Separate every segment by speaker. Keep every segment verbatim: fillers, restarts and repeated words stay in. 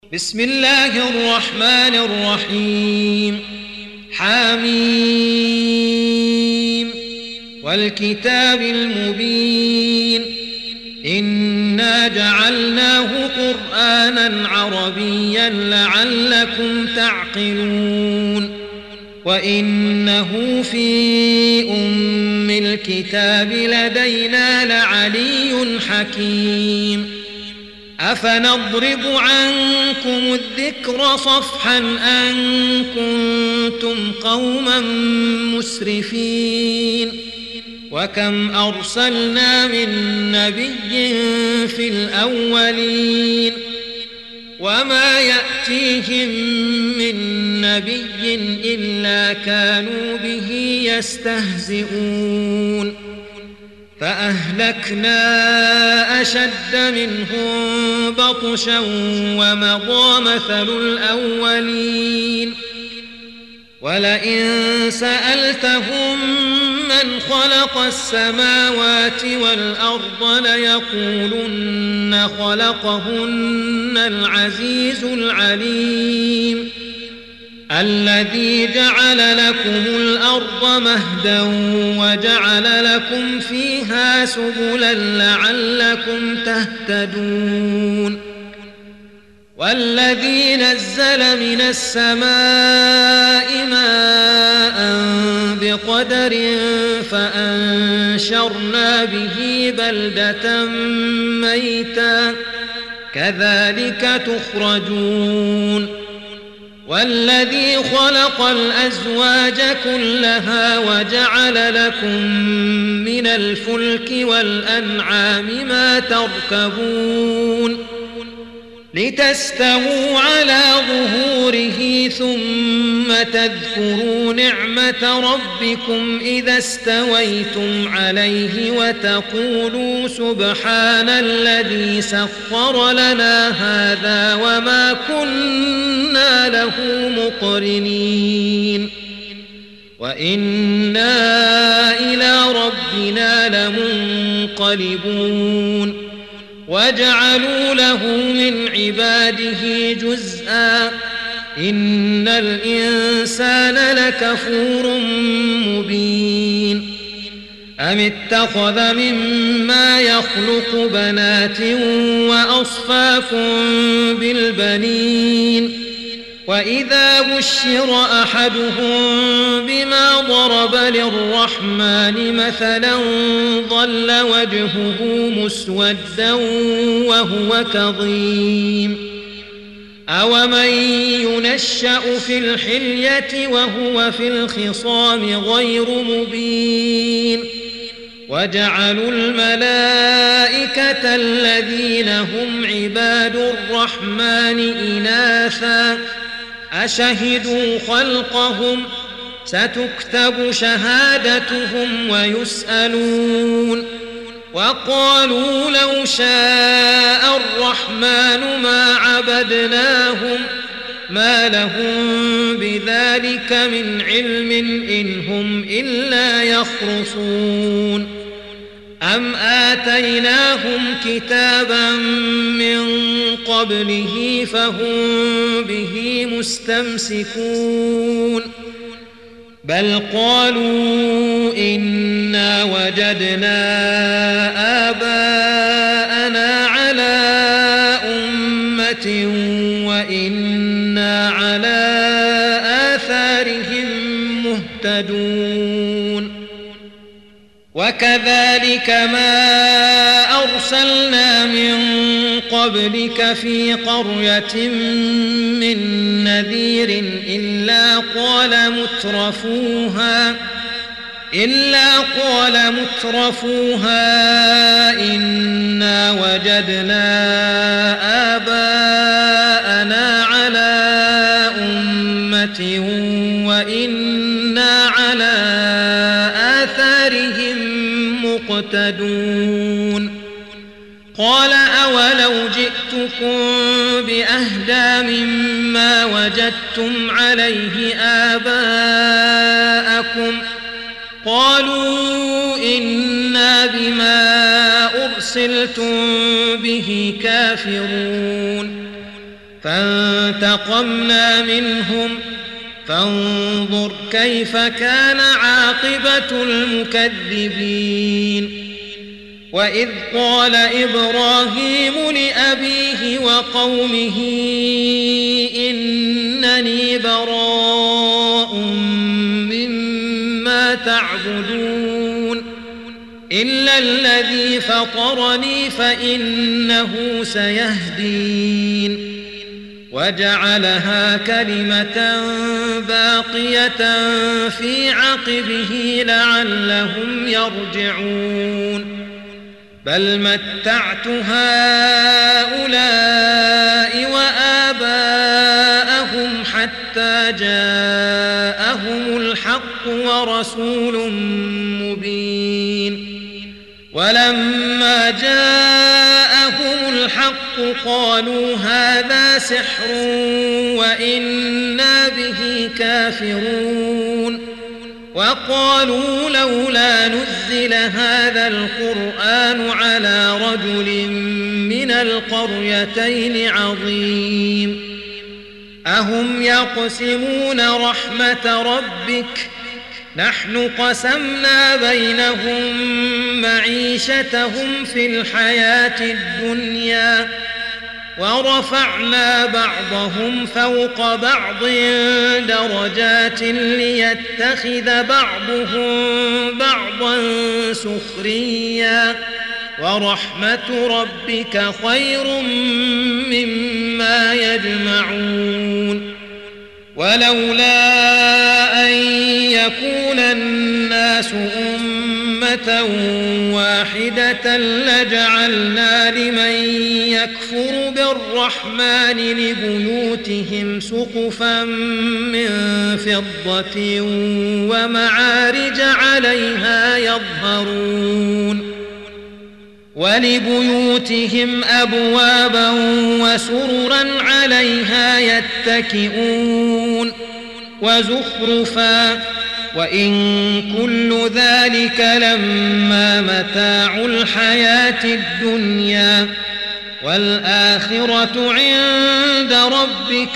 Speaker 1: بسم الله الرحمن الرحيم. حميم والكتاب المبين إنا جعلناه قرآنا عربيا لعلكم تعقلون وإنه في أم الكتاب لدينا لعلي حكيم. أفنضرب عنكم الذكر صفحا أن كنتم قوما مسرفين وكم أرسلنا من نبي في الأولين وما يأتيهم من نبي إلا كانوا به يستهزئون فأهلكنا أشد منهم بطشا ومضى مثل الأولين ولئن سألتهم من خلق السماوات والأرض ليقولن خلقهن العزيز العليم الذي جعل لكم الأرض مهدا وجعل لكم فيها سبلا لعلكم تهتدون والذي نزل من السماء ماء بقدر فأنشرنا به بلدة ميتا كذلك تخرجون والذي خلق الأزواج كلها وجعل لكم من الفلك والأنعام ما تركبون لتستووا على ظهوره ثم تذكروا نعمة ربكم إذا استويتم عليه وتقولوا سبحان الذي سخر لنا هذا وما كنا له مقرنين وإنا إلى ربنا لمنقلبون وجعلوا له من عباده جزءا إن الإنسان لكفور مبين أم اتخذ مما يخلق بنات وأصفاكم بالبنين وإذا بشر أحدهم بما ضرب للرحمن مثلا ظل وجهه مسودا وهو كظيم أومن ينشأ في الحلية وهو في الخصام غير مبين وجعلوا الملائكة الذين هم عباد الرحمن إناثا أشهدوا خلقهم ستكتب شهادتهم ويسألون وقالوا لو شاء الرحمن ما عبدناهم ما لهم بذلك من علم إن هم إلا يخرصون أم آتيناهم كتابا من قبله فهم به مستمسكون بل قالوا إنا وجدنا آباءنا على أمة وإنا على آثارهم مهتدون وكذلك ما أرسلنا من قبلك في قرية من نذير إلا قال مترفوها إلا قال مترفوها إنا وجدنا آباءنا على أمة وإنا على آثارهم مقتدون قال أولو جئتكم بأهدى مما وجدتم عليه آباءكم قالوا إنا بما أرسلتم به كافرون فانتقمنا منهم فانظر كيف كان عاقبة المكذبين وإذ قال إبراهيم لأبيه وقومه إنني براء مما تعبدون إلا الذي فطرني فإنه سيهدين وجعلها كلمة باقية في عقبه لعلهم يرجعون بل متعت هؤلاء وآباءهم حتى جاءهم الحق ورسول مبين ولما جاءهم الحق قالوا هذا سحر وإنا به كافرون وقالوا لولا نزل هذا القرآن على رجل من القريتين عظيم أهم يقسمون رحمة ربك نحن قسمنا بينهم معيشتهم في الحياة الدنيا ورفعنا بعضهم فوق بعض درجات ليتخذ بعضهم بعضا سخريا ورحمة ربك خير مما يجمعون ولولا أن يكون الناس أمة واحدة لجعلنا لمن يكفر بالرحمن لبيوتهم سقفا من فضة ومعارج عليها يظهرون ولبيوتهم أبوابا وسررا عليها يتكئون وزخرفا وإن كل ذلك لما متاع الحياة الدنيا والآخرة عند ربك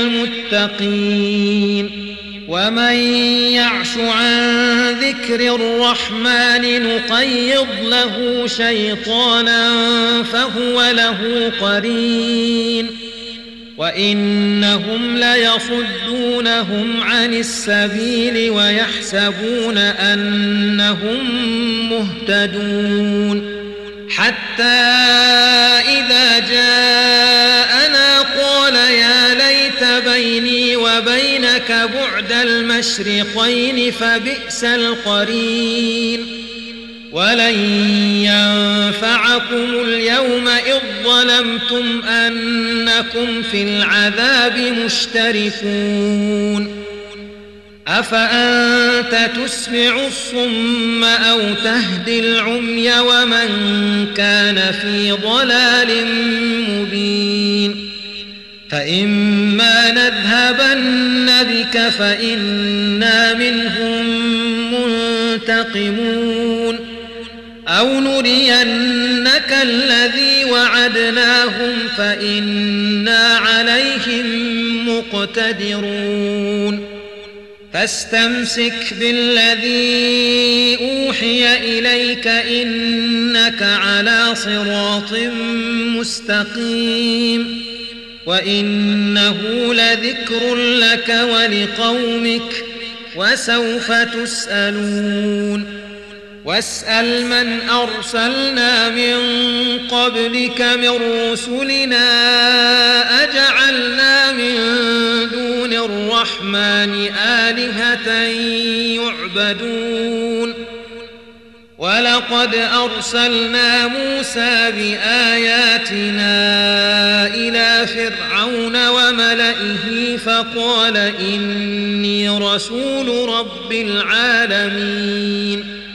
Speaker 1: للمتقين ومن يعش عن ذكر الرحمن نقيض له شيطانا فهو له قرين وإنهم ليصدونهم عن السبيل ويحسبون أنهم مهتدون حتى إذا جاءنا قال يا ليت بيني وبينك بعد المشرقين فبئس القرين ولن ينفعكم اليوم إذ ظلمتم أنكم في العذاب مشتركون أفأنت تسمع الصم أو تهدي العمي ومن كان في ضلال مبين فإما نذهبن بك فإنا منهم منتقمون أو نرينك الذي وعدناهم فإنا عليهم مقتدرون فاستمسك بالذي أوحي إليك إنك على صراط مستقيم وإنه لذكر لك ولقومك وسوف تسألون واسأل من أرسلنا من قبلك من رسلنا أجعلنا من دون الرحمن آلهة يعبدون ولقد أرسلنا موسى بآياتنا إلى فرعون وملئه فقال إني رسول رب العالمين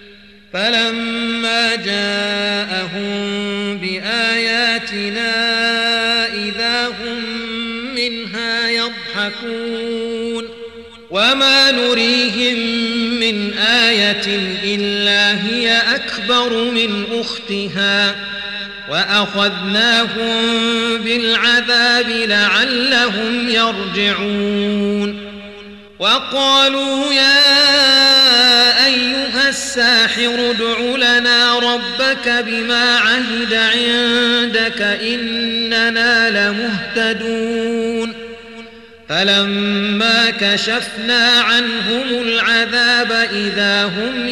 Speaker 1: فلما جاءهم بآياتنا إذا هم منها يضحكون وما نريهم من آية إلا هي أكبر من أختها وأخذناهم بالعذاب لعلهم يرجعون وقالوا يا أيها الساحر ادع لنا ربك بما عهد عندك إننا لمهتدون فلما كشفنا عنهم العذاب إذا هم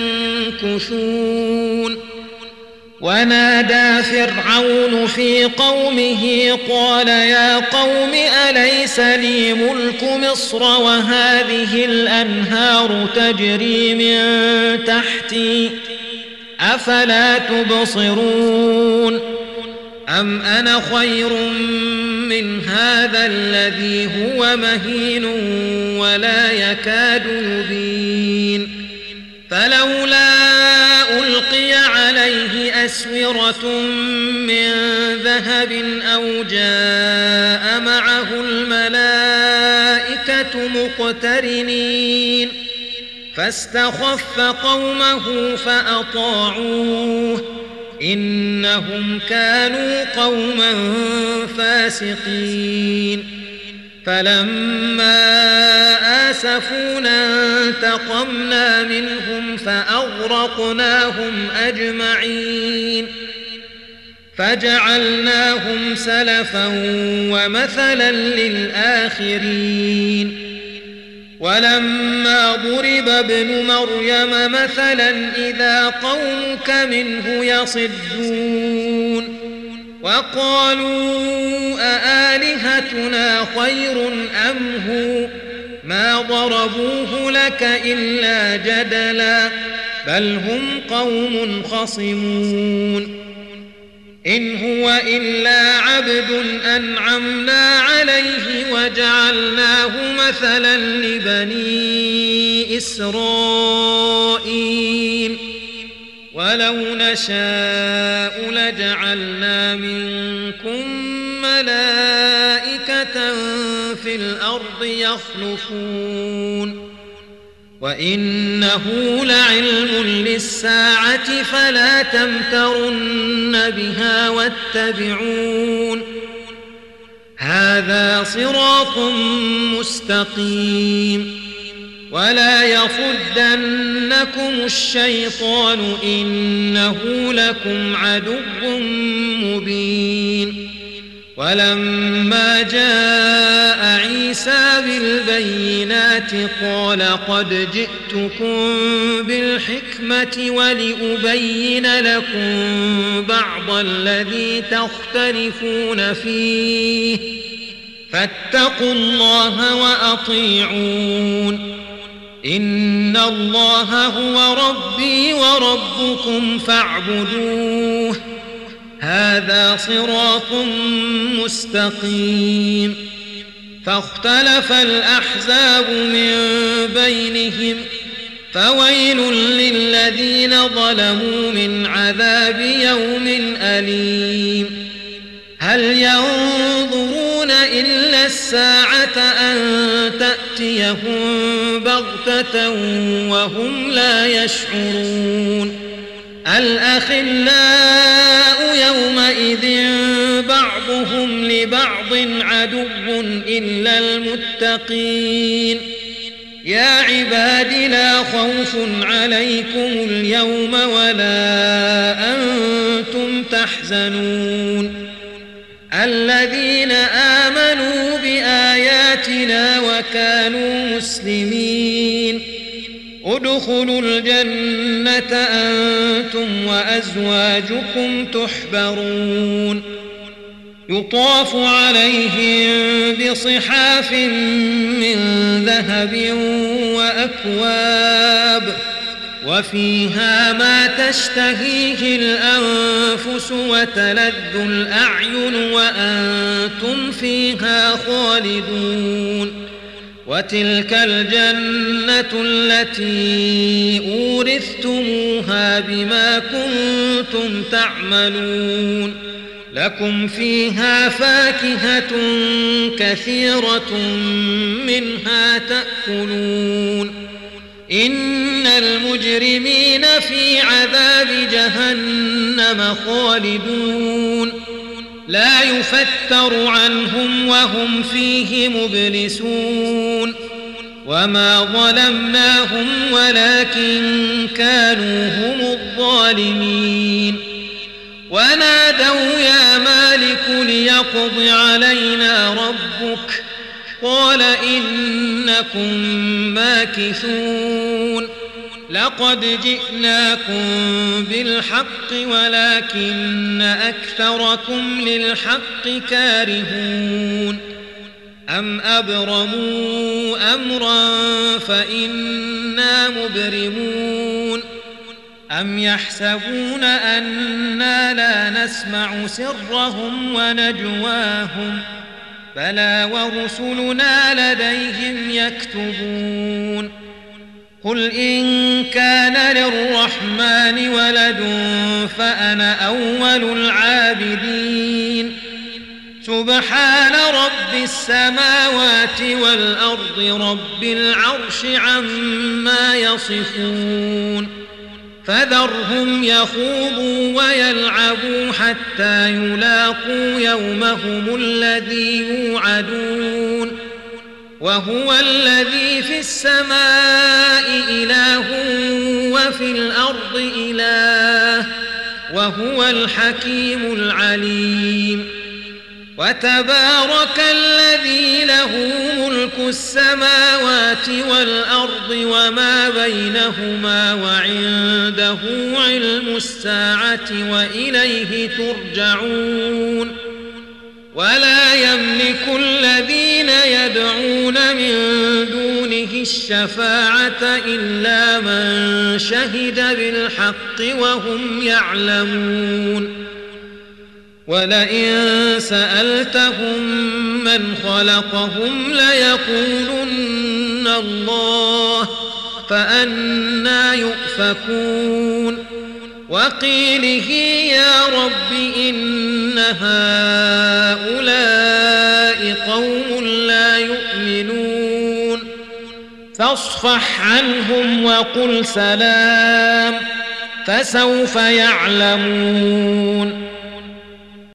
Speaker 1: ينكثون ونادى فرعون في قومه قال يا قوم أليس لي ملك مصر وهذه الأنهار تجري من تحتي أفلا تبصرون أم أنا خير من هذا الذي هو مهين ولا يكاد يبين فلولا ألقي عليه أسورة من ذهب أو جاء معه الملائكة مقترنين فاستخف قومه فأطاعوه إنهم كانوا قوما فاسقين فلما آسفونا انتقمنا منهم فأغرقناهم أجمعين فجعلناهم سلفا ومثلا للآخرين ولما ضرب ابن مريم مثلا إذا قومك منه يصدون وقالوا أآلهتنا خير أم هو ما ضربوه لك إلا جدلا بل هم قوم خصمون إن هو إلا عبد أنعمنا عليه وجعلناه مثلا لبني إسرائيل ولو نشاء لجعلنا منكم ملائكة في الأرض يخلفون وإنه لعلم للساعة فلا تمترن بها واتبعون هذا صراط مستقيم ولا يصدنكم الشيطان إنه لكم عدو مبين ولما جاء عيسى بالبينات قال قد جئتكم بالحكمة ولأبين لكم بعض الذي تختلفون فيه فاتقوا الله وأطيعون إن الله هو ربي وربكم فاعبدوه هذا صراط مستقيم فاختلف الأحزاب من بينهم فويل للذين ظلموا من عذاب يوم أليم هل ينظرون إلا الساعة أن تأتيهم بغتة وهم لا يشعرون الأخلاء يومئذ بعضهم لبعض عدو إلا المتقين يا عباد لا خوف عليكم اليوم ولا أنتم تحزنون الذين آمنوا بآياتنا وكانوا مسلمين ادخلوا الجنة أنتم وأزواجكم تحبرون يطاف عليهم بصحاف من ذهب وأكواب وفيها ما تشتهيه الأنفس وتلذ الأعين وأنتم فيها خالدون وتلك الجنة التي أورثتموها بما كنتم تعملون لكم فيها فاكهة كثيرة منها تأكلون إن المجرمين في عذاب جهنم خالدون لا يفتر عنهم وهم فيه مبلسون وما ظلمناهم ولكن كانوا هم الظالمين ونادوا يا مالك ليقض علينا ربك قال إنكم ماكثون لقد جئناكم بالحق ولكن أكثركم للحق كارهون أم أبرموا أمرا فإنا مبرمون أم يحسبون أنا لا نسمع سرهم ونجواهم بلى ورسلنا لديهم يكتبون قل إن كان للرحمن ولد فأنا أول العابدين سبحان رب السماوات والأرض رب العرش عما يصفون فذرهم يخوضوا ويلعبوا حتى يلاقوا يومهم الذي يوعدون وهو الذي في السماء إله وفي الأرض إله وهو الحكيم العليم وتبارك الذي له ملك السماوات والأرض وما بينهما وعنده علم الساعة وإليه ترجعون ولا يملك الذين يدعون من دونه الشفاعة إلا من شهد بالحق وهم يعلمون ولئن سألتهم من خلقهم ليقولن الله فأنى يؤفكون وقيله يا رب إن هؤلاء قوم لا يؤمنون فاصفح عنهم وقل سلام فسوف يعلمون